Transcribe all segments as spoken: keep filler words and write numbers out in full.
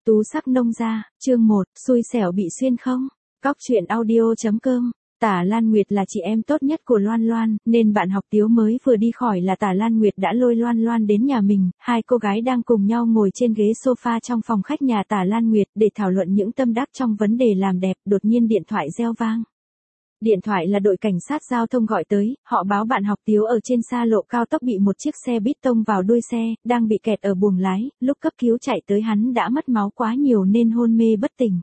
Tú sắc nông gia, chương một, xui xẻo bị xuyên không? Cóc truyện audio.com. Tả Lan Nguyệt là chị em tốt nhất của Loan Loan, nên bạn học Tiếu mới vừa đi khỏi là Tả Lan Nguyệt đã lôi Loan Loan đến nhà mình. Hai cô gái đang cùng nhau ngồi trên ghế sofa trong phòng khách nhà Tả Lan Nguyệt để thảo luận những tâm đắc trong vấn đề làm đẹp. Đột nhiên điện thoại reo vang. Điện thoại là đội cảnh sát giao thông gọi tới, họ báo bạn học Tiếu ở trên xa lộ cao tốc bị một chiếc xe buýt tông vào đuôi xe, đang bị kẹt ở buồng lái, lúc cấp cứu chạy tới hắn đã mất máu quá nhiều nên hôn mê bất tỉnh.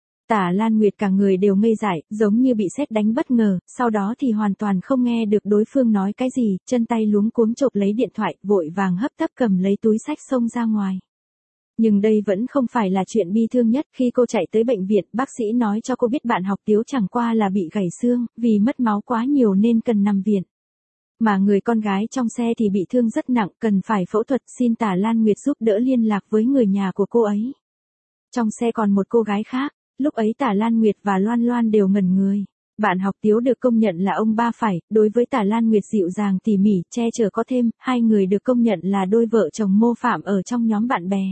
Tả Lan Nguyệt cả người đều ngây dại, giống như bị sét đánh bất ngờ, sau đó thì hoàn toàn không nghe được đối phương nói cái gì, chân tay luống cuống chộp lấy điện thoại, vội vàng hấp tấp cầm lấy túi xách xông ra ngoài. Nhưng đây vẫn không phải là chuyện bi thương nhất. Khi cô chạy tới bệnh viện, bác sĩ nói cho cô biết bạn học Tiếu chẳng qua là bị gãy xương, vì mất máu quá nhiều nên cần nằm viện. Mà người con gái trong xe thì bị thương rất nặng, cần phải phẫu thuật, xin Tả Lan Nguyệt giúp đỡ liên lạc với người nhà của cô ấy. Trong xe còn một cô gái khác, lúc ấy Tả Lan Nguyệt và Loan Loan đều ngẩn người. Bạn học Tiếu được công nhận là ông ba phải, đối với Tả Lan Nguyệt dịu dàng tỉ mỉ, che chở có thêm, hai người được công nhận là đôi vợ chồng mô phạm ở trong nhóm bạn bè.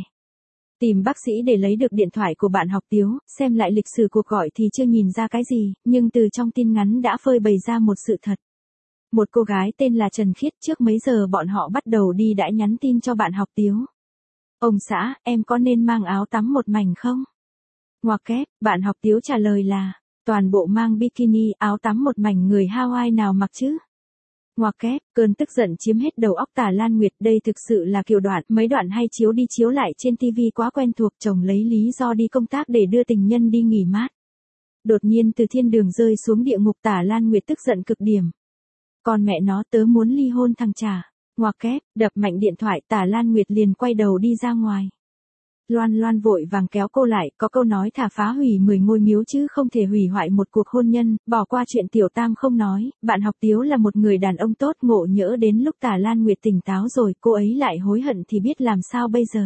Tìm bác sĩ để lấy được điện thoại của bạn học Tiếu, xem lại lịch sử cuộc gọi thì chưa nhìn ra cái gì, nhưng từ trong tin ngắn đã phơi bày ra một sự thật. Một cô gái tên là Trần Khiết, trước mấy giờ bọn họ bắt đầu đi đã nhắn tin cho bạn học Tiếu. Ông xã, em có nên mang áo tắm một mảnh không? Ngoặc kép, bạn học Tiếu trả lời là, toàn bộ mang bikini, áo tắm một mảnh người Hawaii nào mặc chứ? Ngoặc kép, cơn tức giận chiếm hết đầu óc Tả Lan Nguyệt, đây thực sự là kiểu đoạn, mấy đoạn hay chiếu đi chiếu lại trên tivi quá quen thuộc. Chồng lấy lý do đi công tác để đưa tình nhân đi nghỉ mát. Đột nhiên từ thiên đường rơi xuống địa ngục, Tả Lan Nguyệt tức giận cực điểm. Còn mẹ nó, tớ muốn ly hôn thằng trả. Ngoặc kép, đập mạnh điện thoại, Tả Lan Nguyệt liền quay đầu đi ra ngoài. Loan Loan vội vàng kéo cô lại, có câu nói thà phá hủy mười ngôi miếu chứ không thể hủy hoại một cuộc hôn nhân, bỏ qua chuyện tiểu tam không nói. Bạn học Tiếu là một người đàn ông tốt, ngộ nhỡ đến lúc Tả Lan Nguyệt tỉnh táo rồi, cô ấy lại hối hận thì biết làm sao bây giờ.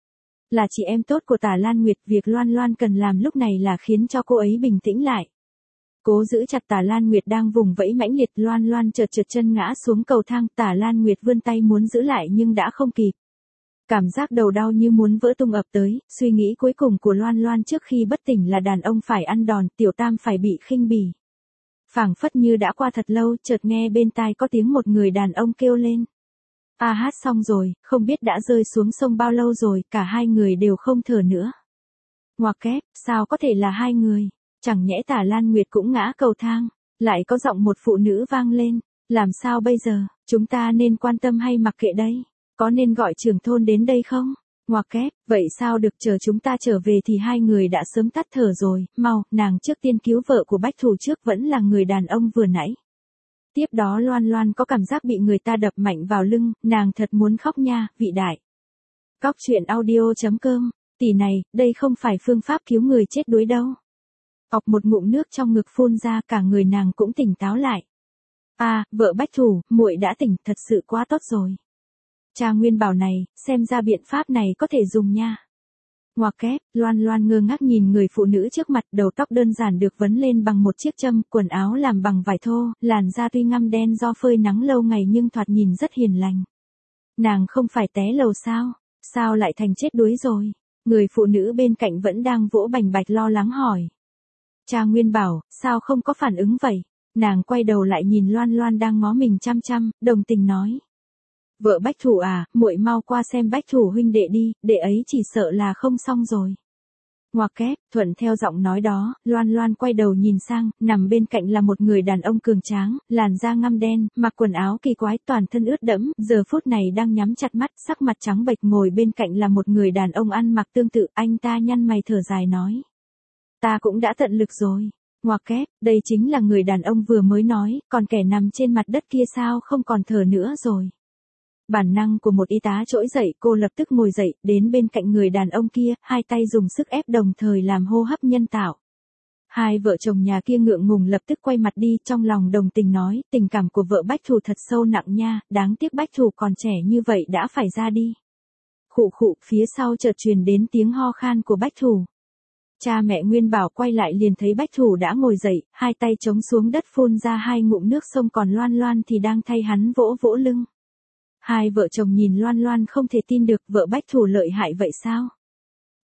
Là chị em tốt của Tả Lan Nguyệt, việc Loan Loan cần làm lúc này là khiến cho cô ấy bình tĩnh lại. Cố giữ chặt Tả Lan Nguyệt đang vùng vẫy mãnh liệt, Loan Loan chợt trượt chân ngã xuống cầu thang, Tả Lan Nguyệt vươn tay muốn giữ lại nhưng đã không kịp. Cảm giác đầu đau như muốn vỡ tung ập tới, suy nghĩ cuối cùng của Loan Loan trước khi bất tỉnh là đàn ông phải ăn đòn, tiểu tam phải bị khinh bỉ. Phảng phất như đã qua thật lâu, chợt nghe bên tai có tiếng một người đàn ông kêu lên. A hát xong rồi, không biết đã rơi xuống sông bao lâu rồi, cả hai người đều không thở nữa. Ngoặc kép, sao có thể là hai người? Chẳng nhẽ Tả Lan Nguyệt cũng ngã cầu thang? Lại có giọng một phụ nữ vang lên. Làm sao bây giờ, chúng ta nên quan tâm hay mặc kệ đây? Có nên gọi trưởng thôn đến đây không? Ngoặc kép, vậy sao được, chờ chúng ta trở về thì hai người đã sớm tắt thở rồi. Mau, nàng trước tiên cứu vợ của Bách Thủ trước, vẫn là người đàn ông vừa nãy. Tiếp đó Loan Loan có cảm giác bị người ta đập mạnh vào lưng, nàng thật muốn khóc nha, vị đại. Cóc truyện audio.com, tỷ này, đây không phải phương pháp cứu người chết đuối đâu. Ọc một ngụm nước trong ngực phun ra, cả người nàng cũng tỉnh táo lại. À, vợ Bách Thủ, muội đã tỉnh, thật sự quá tốt rồi. Cha Nguyên bảo này, xem ra biện pháp này có thể dùng nha. Ngoặc kép, Loan Loan ngơ ngác nhìn người phụ nữ trước mặt, đầu tóc đơn giản được vấn lên bằng một chiếc châm, quần áo làm bằng vải thô, làn da tuy ngăm đen do phơi nắng lâu ngày nhưng thoạt nhìn rất hiền lành. Nàng không phải té lầu sao? Sao lại thành chết đuối rồi? Người phụ nữ bên cạnh vẫn đang vỗ bành bạch lo lắng hỏi. Cha Nguyên bảo, sao không có phản ứng vậy? Nàng quay đầu lại nhìn Loan Loan đang ngó mình chăm chăm, đồng tình nói. Vợ Bách Thủ à, muội mau qua xem Bách Thủ huynh đệ đi, đệ ấy chỉ sợ là không xong rồi. Ngoặc kép, thuận theo giọng nói đó, Loan Loan quay đầu nhìn sang, nằm bên cạnh là một người đàn ông cường tráng, làn da ngăm đen, mặc quần áo kỳ quái, toàn thân ướt đẫm, giờ phút này đang nhắm chặt mắt, sắc mặt trắng bệch. Ngồi bên cạnh là một người đàn ông ăn mặc tương tự, anh ta nhăn mày thở dài nói. Ta cũng đã tận lực rồi. Ngoặc kép, đây chính là người đàn ông vừa mới nói, còn kẻ nằm trên mặt đất kia sao không còn thở nữa rồi. Bản năng của một y tá trỗi dậy, cô lập tức ngồi dậy, đến bên cạnh người đàn ông kia, hai tay dùng sức ép đồng thời làm hô hấp nhân tạo. Hai vợ chồng nhà kia ngượng ngùng lập tức quay mặt đi, trong lòng đồng tình nói, tình cảm của vợ Bách Thủ thật sâu nặng nha, đáng tiếc Bách Thủ còn trẻ như vậy đã phải ra đi. Khụ khụ, phía sau chợt truyền đến tiếng ho khan của Bách Thủ. Cha mẹ Nguyên bảo quay lại liền thấy Bách Thủ đã ngồi dậy, hai tay chống xuống đất phun ra hai ngụm nước sông, còn Loan Loan thì đang thay hắn vỗ vỗ lưng. Hai vợ chồng nhìn Loan Loan không thể tin được, vợ Bách Thủ lợi hại vậy sao?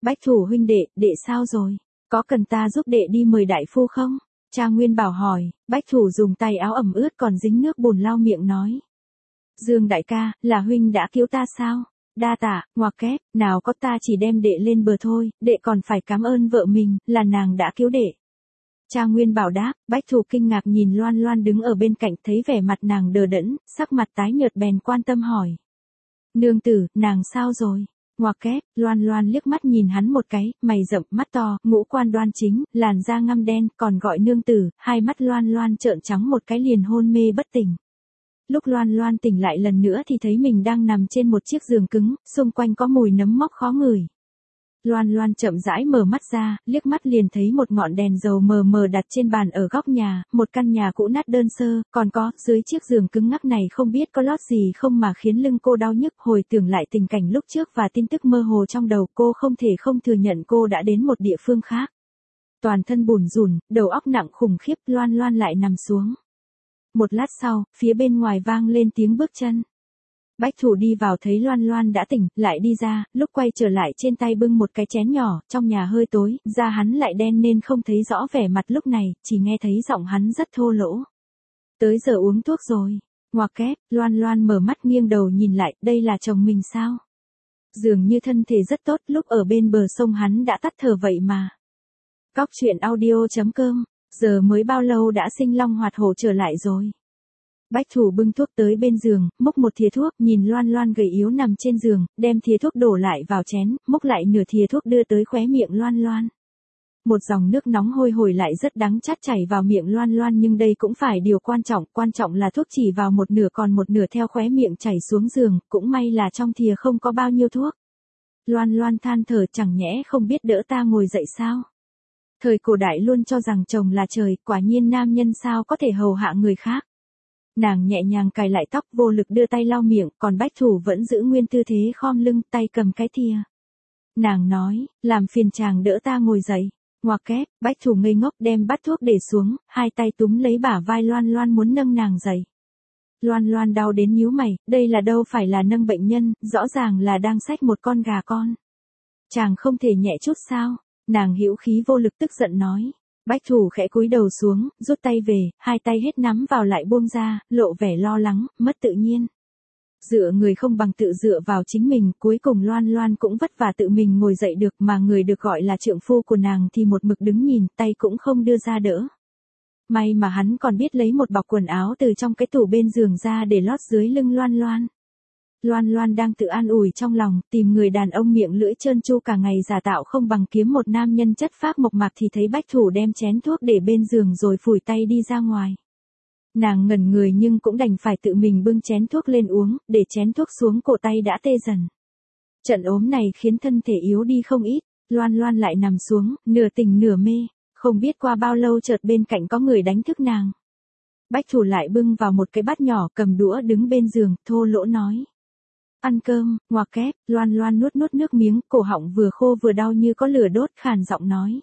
Bách Thủ huynh đệ, đệ sao rồi? Có cần ta giúp đệ đi mời đại phu không? Cha Nguyên Bảo hỏi. Bách Thủ dùng tay áo ẩm ướt còn dính nước bùn lau miệng nói. Dương đại ca, là huynh đã cứu ta sao? Đa tạ, ngoặc kép, nào có, ta chỉ đem đệ lên bờ thôi, đệ còn phải cảm ơn vợ mình, là nàng đã cứu đệ. Cha Nguyên Bảo đáp. Bách Thủ kinh ngạc nhìn Loan Loan đứng ở bên cạnh, thấy vẻ mặt nàng đờ đẫn, sắc mặt tái nhợt bèn quan tâm hỏi. Nương tử, nàng sao rồi? Ngoặc kép, Loan Loan liếc mắt nhìn hắn một cái, mày rậm, mắt to, ngũ quan đoan chính, làn da ngăm đen, còn gọi nương tử, hai mắt Loan Loan trợn trắng một cái liền hôn mê bất tỉnh. Lúc Loan Loan tỉnh lại lần nữa thì thấy mình đang nằm trên một chiếc giường cứng, xung quanh có mùi nấm mốc khó ngửi. Loan Loan chậm rãi mở mắt ra, liếc mắt liền thấy một ngọn đèn dầu mờ mờ đặt trên bàn ở góc nhà, một căn nhà cũ nát đơn sơ, còn có, dưới chiếc giường cứng ngắc này không biết có lót gì không mà khiến lưng cô đau nhức, hồi tưởng lại tình cảnh lúc trước và tin tức mơ hồ trong đầu, cô không thể không thừa nhận cô đã đến một địa phương khác. Toàn thân bủn rủn, đầu óc nặng khủng khiếp, Loan Loan lại nằm xuống. Một lát sau, phía bên ngoài vang lên tiếng bước chân. Bách Thủ đi vào thấy Loan Loan đã tỉnh, lại đi ra, lúc quay trở lại trên tay bưng một cái chén nhỏ, trong nhà hơi tối, da hắn lại đen nên không thấy rõ vẻ mặt lúc này, chỉ nghe thấy giọng hắn rất thô lỗ. Tới giờ uống thuốc rồi. Ngoặc kép, Loan Loan mở mắt nghiêng đầu nhìn lại, đây là chồng mình sao? Dường như thân thể rất tốt, lúc ở bên bờ sông hắn đã tắt thở vậy mà. Cóc truyện audio chấm com, giờ mới bao lâu đã sinh long hoạt hổ trở lại rồi. Bách Thủ bưng thuốc tới bên giường, múc một thìa thuốc, nhìn Loan Loan gầy yếu nằm trên giường, đem thìa thuốc đổ lại vào chén, múc lại nửa thìa thuốc đưa tới khóe miệng Loan Loan. Một dòng nước nóng hôi hổi lại rất đắng chát chảy vào miệng Loan Loan, nhưng đây cũng phải điều quan trọng, quan trọng là thuốc chỉ vào một nửa còn một nửa theo khóe miệng chảy xuống giường, cũng may là trong thìa không có bao nhiêu thuốc. Loan Loan than thở, chẳng nhẽ không biết đỡ ta ngồi dậy sao? Thời cổ đại luôn cho rằng chồng là trời, quả nhiên nam nhân sao có thể hầu hạ người khác. Nàng nhẹ nhàng cài lại tóc, vô lực đưa tay lau miệng, còn Bách Thủ vẫn giữ nguyên tư thế khom lưng, tay cầm cái thìa. Nàng nói, làm phiền chàng đỡ ta ngồi dậy. Ngoặc kép, Bách Thủ ngây ngốc đem bát thuốc để xuống, hai tay túm lấy bả vai Loan Loan muốn nâng nàng dậy. Loan Loan đau đến nhíu mày, đây là đâu phải là nâng bệnh nhân, rõ ràng là đang xách một con gà con. Chàng không thể nhẹ chút sao? Nàng hữu khí vô lực tức giận nói. Bách Thủ khẽ cúi đầu xuống, rút tay về, hai tay hết nắm vào lại buông ra, lộ vẻ lo lắng, mất tự nhiên. Dựa người không bằng tự dựa vào chính mình, cuối cùng Loan Loan cũng vất vả tự mình ngồi dậy được, mà người được gọi là trượng phu của nàng thì một mực đứng nhìn, tay cũng không đưa ra đỡ. May mà hắn còn biết lấy một bọc quần áo từ trong cái tủ bên giường ra để lót dưới lưng Loan Loan. Loan Loan đang tự an ủi trong lòng, tìm người đàn ông miệng lưỡi trơn tru cả ngày giả tạo không bằng kiếm một nam nhân chất phác mộc mạc, thì thấy Bách Thủ đem chén thuốc để bên giường rồi phủi tay đi ra ngoài. Nàng ngẩn người nhưng cũng đành phải tự mình bưng chén thuốc lên uống, để chén thuốc xuống cổ tay đã tê dần. Trận ốm này khiến thân thể yếu đi không ít, Loan Loan lại nằm xuống, nửa tỉnh nửa mê, không biết qua bao lâu chợt bên cạnh có người đánh thức nàng. Bách Thủ lại bưng vào một cái bát nhỏ, cầm đũa đứng bên giường, thô lỗ nói. Ăn cơm. Ngoặc kép, Loan Loan nuốt nuốt nước miếng, cổ họng vừa khô vừa đau như có lửa đốt, khàn giọng nói.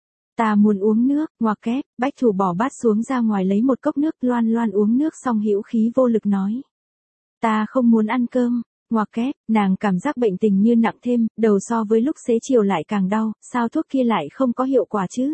Ta muốn uống nước. Ngoặc kép, Bách Thủ bỏ bát xuống ra ngoài lấy một cốc nước, Loan Loan uống nước xong hữu khí vô lực nói. Ta không muốn ăn cơm. Ngoặc kép, nàng cảm giác bệnh tình như nặng thêm, đầu so với lúc xế chiều lại càng đau, sao thuốc kia lại không có hiệu quả chứ?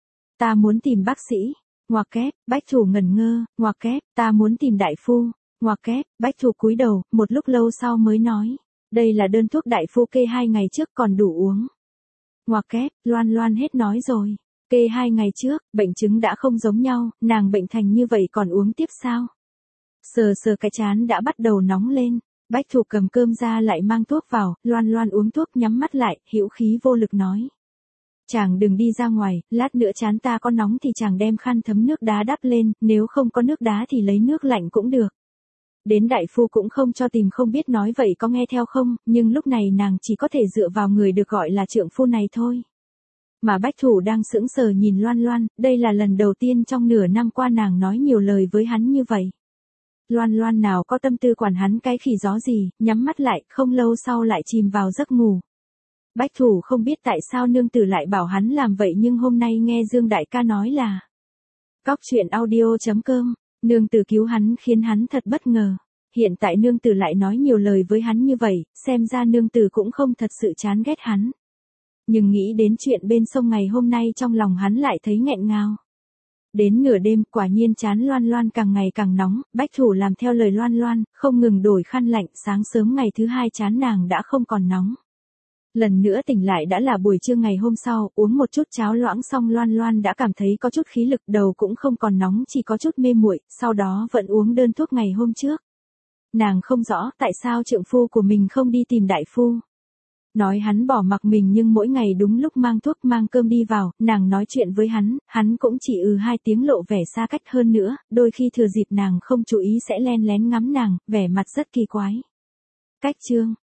Ta muốn tìm bác sĩ. Ngoặc kép, Bách Thủ ngẩn ngơ. Ngoặc kép, ta muốn tìm đại phu. Ngoặc kép, Bách Thủ cúi đầu, một lúc lâu sau mới nói. Đây là đơn thuốc đại phu kê hai ngày trước còn đủ uống. Ngoặc kép, Loan Loan hết nói rồi. Kê hai ngày trước, bệnh chứng đã không giống nhau, nàng bệnh thành như vậy còn uống tiếp sao? Sờ sờ cái chán đã bắt đầu nóng lên. Bách Thủ cầm cơm ra lại mang thuốc vào, Loan Loan uống thuốc nhắm mắt lại, hữu khí vô lực nói. Chàng đừng đi ra ngoài, lát nữa chán ta có nóng thì chàng đem khăn thấm nước đá đắp lên, nếu không có nước đá thì lấy nước lạnh cũng được. Đến đại phu cũng không cho tìm, không biết nói vậy có nghe theo không, nhưng lúc này nàng chỉ có thể dựa vào người được gọi là trượng phu này thôi. Mà Bách Thủ đang sững sờ nhìn Loan Loan, đây là lần đầu tiên trong nửa năm qua nàng nói nhiều lời với hắn như vậy. Loan Loan nào có tâm tư quản hắn cái khỉ gió gì, nhắm mắt lại, không lâu sau lại chìm vào giấc ngủ. Bách Thủ không biết tại sao nương tử lại bảo hắn làm vậy, nhưng hôm nay nghe Dương đại ca nói là cóc truyện audio chấm com, nương tử cứu hắn khiến hắn thật bất ngờ. Hiện tại nương tử lại nói nhiều lời với hắn như vậy, xem ra nương tử cũng không thật sự chán ghét hắn. Nhưng nghĩ đến chuyện bên sông ngày hôm nay trong lòng hắn lại thấy nghẹn ngào. Đến nửa đêm, quả nhiên trán Loan Loan càng ngày càng nóng, Bách Thủ làm theo lời Loan Loan, không ngừng đổi khăn lạnh, sáng sớm ngày thứ hai trán nàng đã không còn nóng. Lần nữa tỉnh lại đã là buổi trưa ngày hôm sau, uống một chút cháo loãng xong Loan Loan đã cảm thấy có chút khí lực, đầu cũng không còn nóng, chỉ có chút mê muội, sau đó vẫn uống đơn thuốc ngày hôm trước. Nàng không rõ tại sao trượng phu của mình không đi tìm đại phu. Nói hắn bỏ mặc mình nhưng mỗi ngày đúng lúc mang thuốc mang cơm đi vào, nàng nói chuyện với hắn, hắn cũng chỉ ừ hai tiếng lộ vẻ xa cách hơn nữa, đôi khi thừa dịp nàng không chú ý sẽ len lén ngắm nàng, vẻ mặt rất kỳ quái. Cách chương